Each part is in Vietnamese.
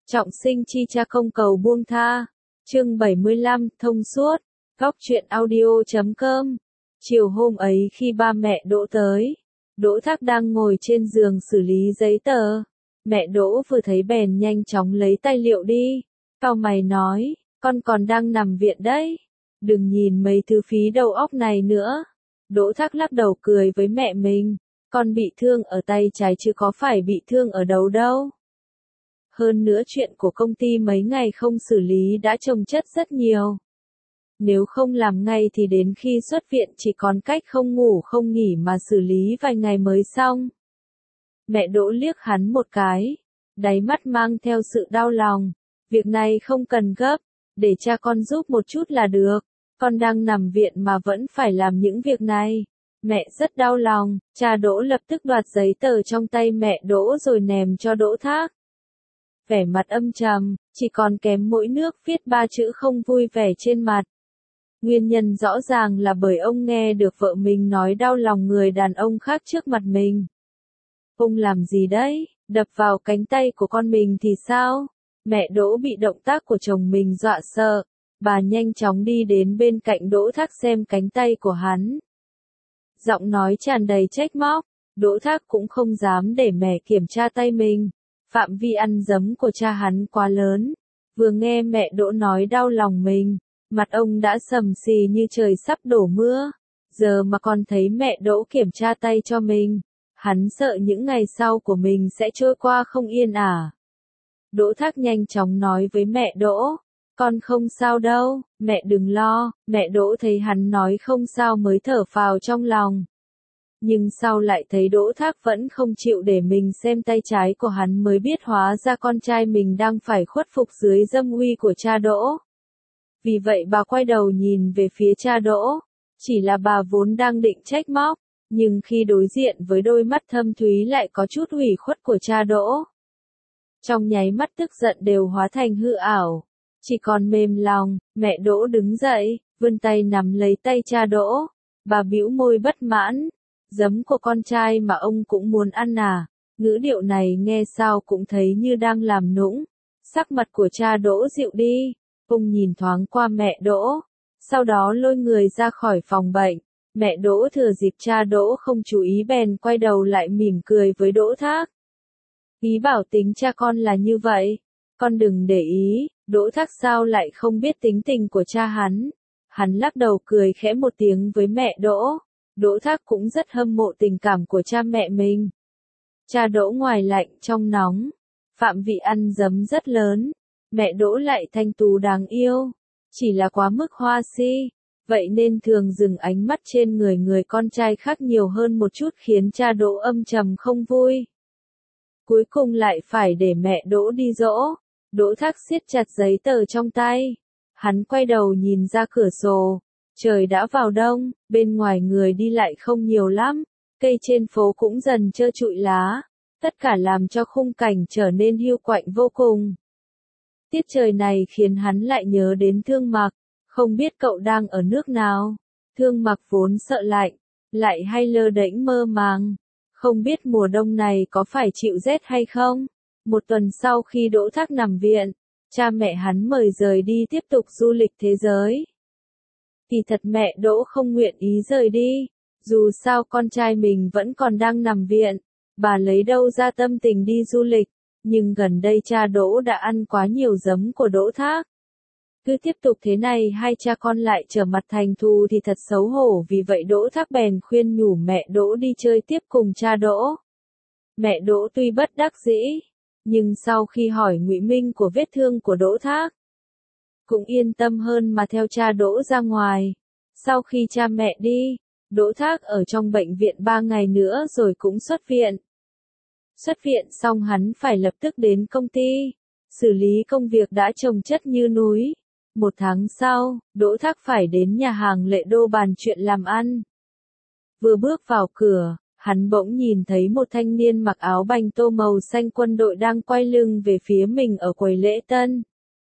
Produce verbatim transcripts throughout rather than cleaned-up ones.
Trọng sinh chi cha không cầu buông tha. Chương bảy mươi lăm, thông suốt. Góc truyện audio chấm com. Chiều hôm ấy khi ba mẹ Đỗ tới, Đỗ Thác đang ngồi trên giường xử lý giấy tờ. Mẹ Đỗ vừa thấy bèn nhanh chóng lấy tài liệu đi. Cau mày nói, con còn đang nằm viện đấy. Đừng nhìn mấy thứ phí đầu óc này nữa. Đỗ Thác lắc đầu cười với mẹ mình. Con bị thương ở tay trái chứ có phải bị thương ở đầu đâu. Hơn nữa chuyện của công ty mấy ngày không xử lý đã chồng chất rất nhiều. Nếu không làm ngay thì đến khi xuất viện chỉ còn cách không ngủ không nghỉ mà xử lý vài ngày mới xong. Mẹ Đỗ liếc hắn một cái, đáy mắt mang theo sự đau lòng. Việc này không cần gấp, để cha con giúp một chút là được. Con đang nằm viện mà vẫn phải làm những việc này. Mẹ rất đau lòng. Cha Đỗ lập tức đoạt giấy tờ trong tay mẹ Đỗ rồi ném cho Đỗ Thác. Vẻ mặt âm trầm, chỉ còn kém mỗi nước viết ba chữ không vui vẻ trên mặt. Nguyên nhân rõ ràng là bởi ông nghe được vợ mình nói đau lòng người đàn ông khác trước mặt mình. Ông làm gì đấy, đập vào cánh tay của con mình thì sao? Mẹ Đỗ bị động tác của chồng mình dọa sợ. Bà nhanh chóng đi đến bên cạnh Đỗ Thác xem cánh tay của hắn. Giọng nói tràn đầy trách móc, Đỗ Thác cũng không dám để mẹ kiểm tra tay mình. Phạm vi ăn dấm của cha hắn quá lớn. Vừa nghe mẹ Đỗ nói đau lòng mình, mặt ông đã sầm xì như trời sắp đổ mưa. Giờ mà còn thấy mẹ Đỗ kiểm tra tay cho mình, hắn sợ những ngày sau của mình sẽ trôi qua không yên ả. Đỗ Thác nhanh chóng nói với mẹ Đỗ, con không sao đâu, mẹ đừng lo. Mẹ Đỗ thấy hắn nói không sao mới thở phào trong lòng. Nhưng sau lại thấy Đỗ Thác vẫn không chịu để mình xem tay trái của hắn mới biết hóa ra con trai mình đang phải khuất phục dưới dâm uy của cha Đỗ. Vì vậy bà quay đầu nhìn về phía cha Đỗ. Chỉ là bà vốn đang định trách móc, nhưng khi đối diện với đôi mắt thâm thúy lại có chút ủy khuất của cha Đỗ. Trong nháy mắt tức giận đều hóa thành hư ảo. Chỉ còn mềm lòng. Mẹ Đỗ đứng dậy, vươn tay nắm lấy tay cha Đỗ. Bà bĩu môi bất mãn. Giấm của con trai mà ông cũng muốn ăn à? Ngữ điệu này nghe sao cũng thấy như đang làm nũng. Sắc mặt của cha Đỗ dịu đi. Ông nhìn thoáng qua mẹ Đỗ. Sau đó lôi người ra khỏi phòng bệnh. Mẹ Đỗ thừa dịp cha Đỗ không chú ý bèn quay đầu lại mỉm cười với Đỗ Thác. Ý bảo tính cha con là như vậy. Con đừng để ý. Đỗ Thác sao lại không biết tính tình của cha hắn. Hắn lắc đầu cười khẽ một tiếng với mẹ Đỗ. Đỗ Thác cũng rất hâm mộ tình cảm của cha mẹ mình. Cha Đỗ ngoài lạnh trong nóng. Phạm vị ăn dấm rất lớn. Mẹ Đỗ lại thanh tú đáng yêu. Chỉ là quá mức hoa si. Vậy nên thường dừng ánh mắt trên người người con trai khác nhiều hơn một chút khiến cha Đỗ âm trầm không vui. Cuối cùng lại phải để mẹ Đỗ đi dỗ. Đỗ Thác siết chặt giấy tờ trong tay. Hắn quay đầu nhìn ra cửa sổ. Trời đã vào đông, bên ngoài người đi lại không nhiều lắm. Cây trên phố cũng dần trơ trụi lá. Tất cả làm cho khung cảnh trở nên hiu quạnh vô cùng. Tiết trời này khiến hắn lại nhớ đến Thương Mặc. Không biết cậu đang ở nước nào. Thương Mặc vốn sợ lạnh, lại hay lơ đễnh mơ màng. Không biết mùa đông này có phải chịu rét hay không. Một tuần sau khi Đỗ Thác nằm viện, cha mẹ hắn mời rời đi tiếp tục du lịch thế giới. Kỳ thật mẹ Đỗ không nguyện ý rời đi. Dù sao con trai mình vẫn còn đang nằm viện. Bà lấy đâu ra tâm tình đi du lịch. Nhưng gần đây cha Đỗ đã ăn quá nhiều giấm của Đỗ Thác. Cứ tiếp tục thế này hai cha con lại trở mặt thành thù thì thật xấu hổ. Vì vậy Đỗ Thác bèn khuyên nhủ mẹ Đỗ đi chơi tiếp cùng cha Đỗ. Mẹ Đỗ tuy bất đắc dĩ, nhưng sau khi hỏi ngụy minh của vết thương của Đỗ Thác, cũng yên tâm hơn mà theo cha Đỗ ra ngoài. Sau khi cha mẹ đi, Đỗ Thác ở trong bệnh viện ba ngày nữa rồi cũng xuất viện. Xuất viện xong hắn phải lập tức đến công ty, xử lý công việc đã chồng chất như núi. Một tháng sau, Đỗ Thác phải đến nhà hàng Lệ Đô bàn chuyện làm ăn. Vừa bước vào cửa, hắn bỗng nhìn thấy một thanh niên mặc áo bành tô màu xanh quân đội đang quay lưng về phía mình ở quầy lễ tân.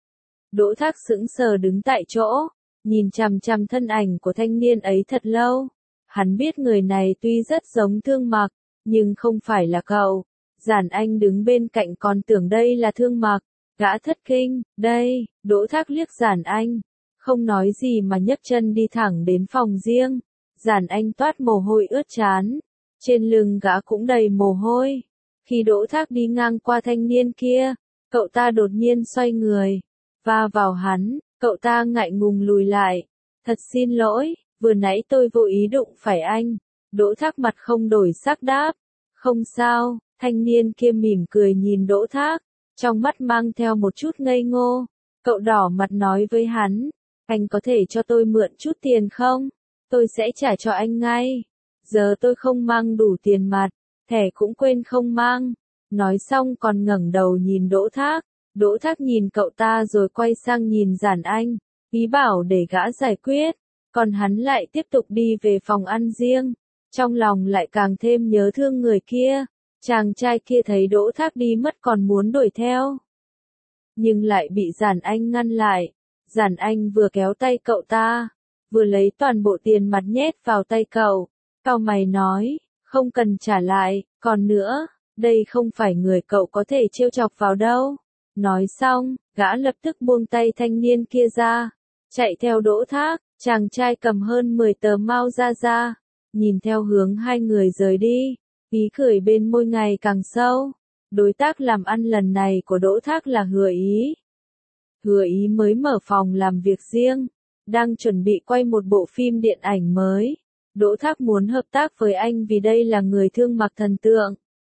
Đỗ Thác sững sờ đứng tại chỗ, nhìn chằm chằm thân ảnh của thanh niên ấy thật lâu. Hắn biết người này tuy rất giống Thương Mặc, nhưng không phải là cậu. Giản Anh đứng bên cạnh còn tưởng đây là Thương Mặc. Gã thất kinh, đây, Đỗ Thác liếc Giản Anh, không nói gì mà nhấc chân đi thẳng đến phòng riêng. Giản Anh toát mồ hôi ướt trán, trên lưng gã cũng đầy mồ hôi. Khi Đỗ Thác đi ngang qua thanh niên kia, cậu ta đột nhiên xoay người, va vào hắn, cậu ta ngại ngùng lùi lại. Thật xin lỗi, vừa nãy tôi vô ý đụng phải anh. Đỗ Thác mặt không đổi sắc đáp. Không sao, thanh niên kia mỉm cười nhìn Đỗ Thác, trong mắt mang theo một chút ngây ngô. Cậu đỏ mặt nói với hắn, anh có thể cho tôi mượn chút tiền không? Tôi sẽ trả cho anh ngay. Giờ tôi không mang đủ tiền mặt, thẻ cũng quên không mang. Nói xong còn ngẩng đầu nhìn Đỗ Thác. Đỗ Thác nhìn cậu ta rồi quay sang nhìn Giản Anh, ý bảo để gã giải quyết. Còn hắn lại tiếp tục đi về phòng ăn riêng. Trong lòng lại càng thêm nhớ thương người kia. Chàng trai kia thấy Đỗ Thác đi mất còn muốn đuổi theo, nhưng lại bị Giản Anh ngăn lại. Giản Anh vừa kéo tay cậu ta, vừa lấy toàn bộ tiền mặt nhét vào tay cậu. Cau mày nói, không cần trả lại, còn nữa, đây không phải người cậu có thể trêu chọc vào đâu. Nói xong, gã lập tức buông tay thanh niên kia ra, chạy theo Đỗ Thác. Chàng trai cầm hơn mười tờ Mao ra ra, nhìn theo hướng hai người rời đi, ý cười bên môi ngày càng sâu. Đối tác làm ăn lần này của Đỗ Thác là Hứa Ý. Hứa Ý mới mở phòng làm việc riêng, đang chuẩn bị quay một bộ phim điện ảnh mới. Đỗ Thác muốn hợp tác với anh vì đây là người thương mặc thần tượng.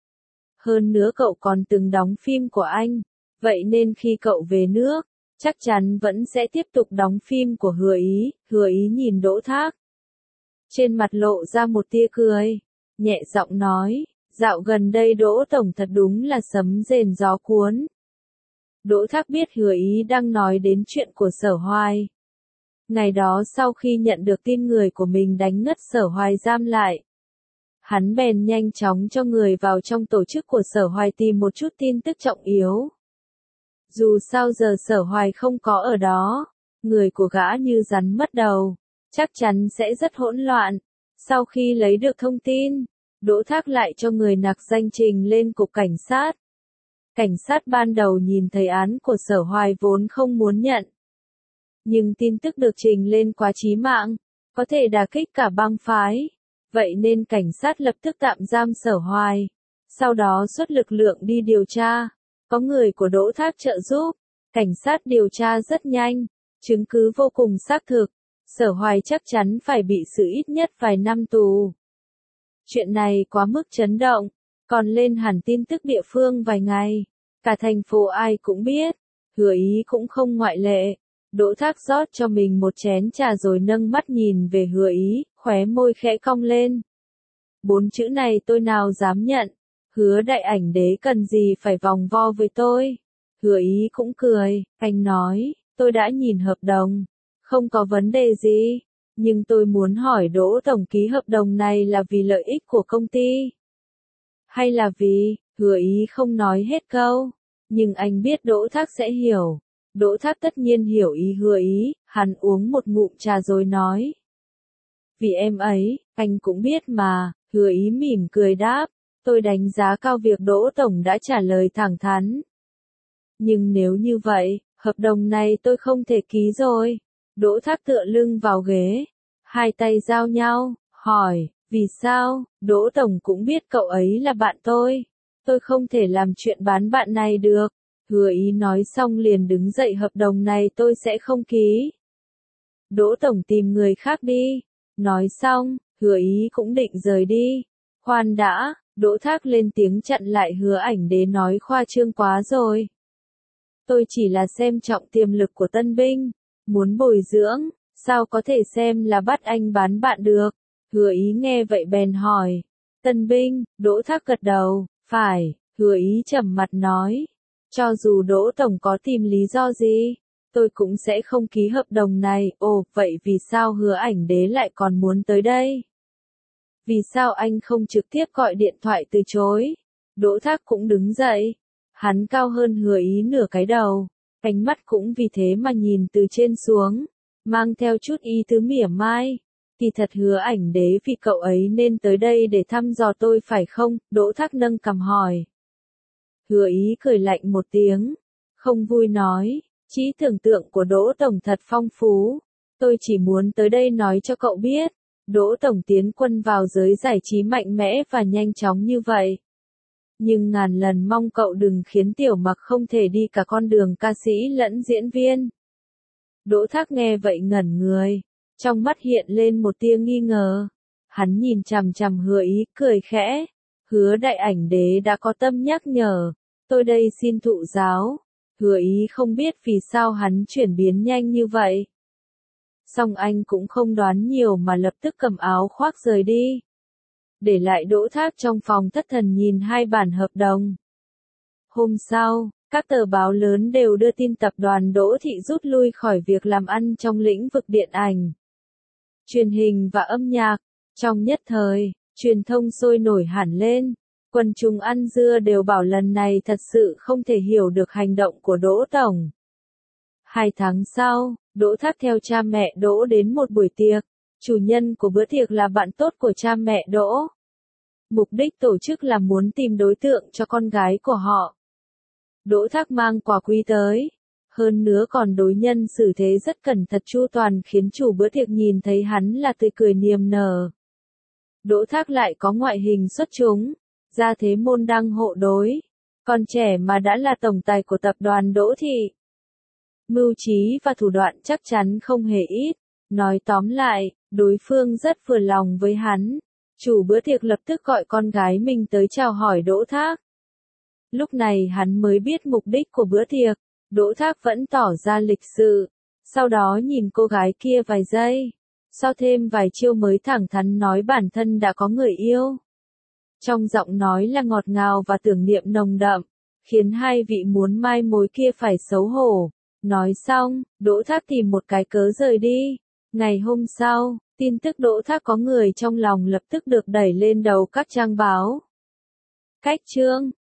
Hơn nữa cậu còn từng đóng phim của anh, vậy nên khi cậu về nước, chắc chắn vẫn sẽ tiếp tục đóng phim của Hứa Ý. Hứa Ý nhìn Đỗ Thác, trên mặt lộ ra một tia cười, nhẹ giọng nói, dạo gần đây Đỗ Tổng thật đúng là sấm rền gió cuốn. Đỗ Thác biết Hứa Ý đang nói đến chuyện của Sở Hoài. Ngày đó sau khi nhận được tin người của mình đánh ngất Sở Hoài giam lại, hắn bèn nhanh chóng cho người vào trong tổ chức của Sở Hoài tìm một chút tin tức trọng yếu. Dù sao giờ Sở Hoài không có ở đó, người của gã như rắn mất đầu, chắc chắn sẽ rất hỗn loạn. Sau khi lấy được thông tin, Đỗ Thác lại cho người nặc danh trình lên cục cảnh sát. Cảnh sát ban đầu nhìn thấy án của Sở Hoài vốn không muốn nhận, nhưng tin tức được trình lên quá chí mạng, có thể đả kích cả bang phái. Vậy nên cảnh sát lập tức tạm giam Sở Hoài, sau đó xuất lực lượng đi điều tra. Có người của Đỗ Thác trợ giúp, cảnh sát điều tra rất nhanh, chứng cứ vô cùng xác thực. Sở Hoài chắc chắn phải bị xử ít nhất vài năm tù. Chuyện này quá mức chấn động, còn lên hẳn tin tức địa phương vài ngày. Cả thành phố ai cũng biết, Hứa Ý cũng không ngoại lệ. Đỗ Thác rót cho mình một chén trà rồi nâng mắt nhìn về Hứa Ý, khóe môi khẽ cong lên. Bốn chữ này tôi nào dám nhận. Hứa đại ảnh đế cần gì phải vòng vo với tôi. Hứa Ý cũng cười, anh nói, tôi đã nhìn hợp đồng, không có vấn đề gì, nhưng tôi muốn hỏi Đỗ Tổng ký hợp đồng này là vì lợi ích của công ty, hay là vì, Hứa Ý không nói hết câu, nhưng anh biết Đỗ Thác sẽ hiểu. Đỗ Thác tất nhiên hiểu ý Hứa Ý, hắn uống một ngụm trà rồi nói. Vì em ấy, anh cũng biết mà. Hứa Ý mỉm cười đáp, tôi đánh giá cao việc Đỗ Tổng đã trả lời thẳng thắn. Nhưng nếu như vậy, hợp đồng này tôi không thể ký rồi. Đỗ Thác tựa lưng vào ghế, hai tay giao nhau, hỏi, vì sao? Đỗ Tổng cũng biết cậu ấy là bạn tôi. Tôi không thể làm chuyện bán bạn này được. Hứa Ý nói xong liền đứng dậy, hợp đồng này tôi sẽ không ký. Đỗ Tổng tìm người khác đi. Nói xong, Hứa Ý cũng định rời đi. Khoan đã, Đỗ Thác lên tiếng chặn lại Hứa Ảnh Đế nói khoa trương quá rồi. Tôi chỉ là xem trọng tiềm lực của tân binh, muốn bồi dưỡng, sao có thể xem là bắt anh bán bạn được. Hứa Ý nghe vậy bèn hỏi, tân binh? Đỗ Thác gật đầu, phải. Hứa Ý trầm mặt nói, cho dù Đỗ Tổng có tìm lý do gì, tôi cũng sẽ không ký hợp đồng này. Ồ, vậy vì sao Hứa Ảnh Đế lại còn muốn tới đây? Vì sao anh không trực tiếp gọi điện thoại từ chối? Đỗ Thác cũng đứng dậy. Hắn cao hơn Hứa Ý nửa cái đầu, ánh mắt cũng vì thế mà nhìn từ trên xuống, mang theo chút ý tứ mỉa mai. Kỳ thật Hứa Ảnh Đế vì cậu ấy nên tới đây để thăm dò tôi phải không? Đỗ Thác nâng cằm hỏi. Hứa Ý cười lạnh một tiếng. không vui nói, trí tưởng tượng của Đỗ Tổng thật phong phú. Tôi chỉ muốn tới đây nói cho cậu biết, Đỗ Tổng tiến quân vào giới giải trí mạnh mẽ và nhanh chóng như vậy. Nhưng ngàn lần mong cậu đừng khiến Tiểu Mặc không thể đi cả con đường ca sĩ lẫn diễn viên. Đỗ Thác nghe vậy ngẩn người, trong mắt hiện lên một tia nghi ngờ. Hắn nhìn chằm chằm Hứa Ý, cười khẽ. Hứa đại ảnh đế đã có tâm nhắc nhở, tôi đây xin thụ giáo. Hứa Ý không biết vì sao hắn chuyển biến nhanh như vậy. Song anh cũng không đoán nhiều mà lập tức cầm áo khoác rời đi. Để lại Đỗ Thác trong phòng thất thần nhìn hai bản hợp đồng. Hôm sau, các tờ báo lớn đều đưa tin tập đoàn Đỗ Thị rút lui khỏi việc làm ăn trong lĩnh vực điện ảnh, truyền hình và âm nhạc. Trong nhất thời, truyền thông sôi nổi hẳn lên. Quần chúng ăn dưa đều bảo lần này thật sự không thể hiểu được hành động của Đỗ Tổng. Hai tháng sau, Đỗ Thác theo cha mẹ Đỗ đến một buổi tiệc. Chủ nhân của bữa tiệc là bạn tốt của cha mẹ Đỗ. Mục đích tổ chức là muốn tìm đối tượng cho con gái của họ. Đỗ Thác mang quà quý tới. Hơn nữa còn đối nhân xử thế rất cẩn thận chu toàn khiến chủ bữa tiệc nhìn thấy hắn là tươi cười niềm nở. Đỗ Thác lại có ngoại hình xuất chúng, gia thế môn đăng hộ đối. Còn trẻ mà đã là tổng tài của tập đoàn Đỗ Thị. Mưu trí và thủ đoạn chắc chắn không hề ít. Nói tóm lại, đối phương rất vừa lòng với hắn. Chủ bữa tiệc lập tức gọi con gái mình tới chào hỏi Đỗ Thác. Lúc này hắn mới biết mục đích của bữa tiệc. Đỗ Thác vẫn tỏ ra lịch sự. Sau đó nhìn cô gái kia vài giây. Sau thêm vài chiêu mới thẳng thắn nói bản thân đã có người yêu. Trong giọng nói là ngọt ngào và tưởng niệm nồng đậm, khiến hai vị muốn mai mối kia phải xấu hổ. Nói xong, Đỗ Thác tìm một cái cớ rời đi. Ngày hôm sau, tin tức Đỗ Thác có người trong lòng lập tức được đẩy lên đầu các trang báo. Cách chương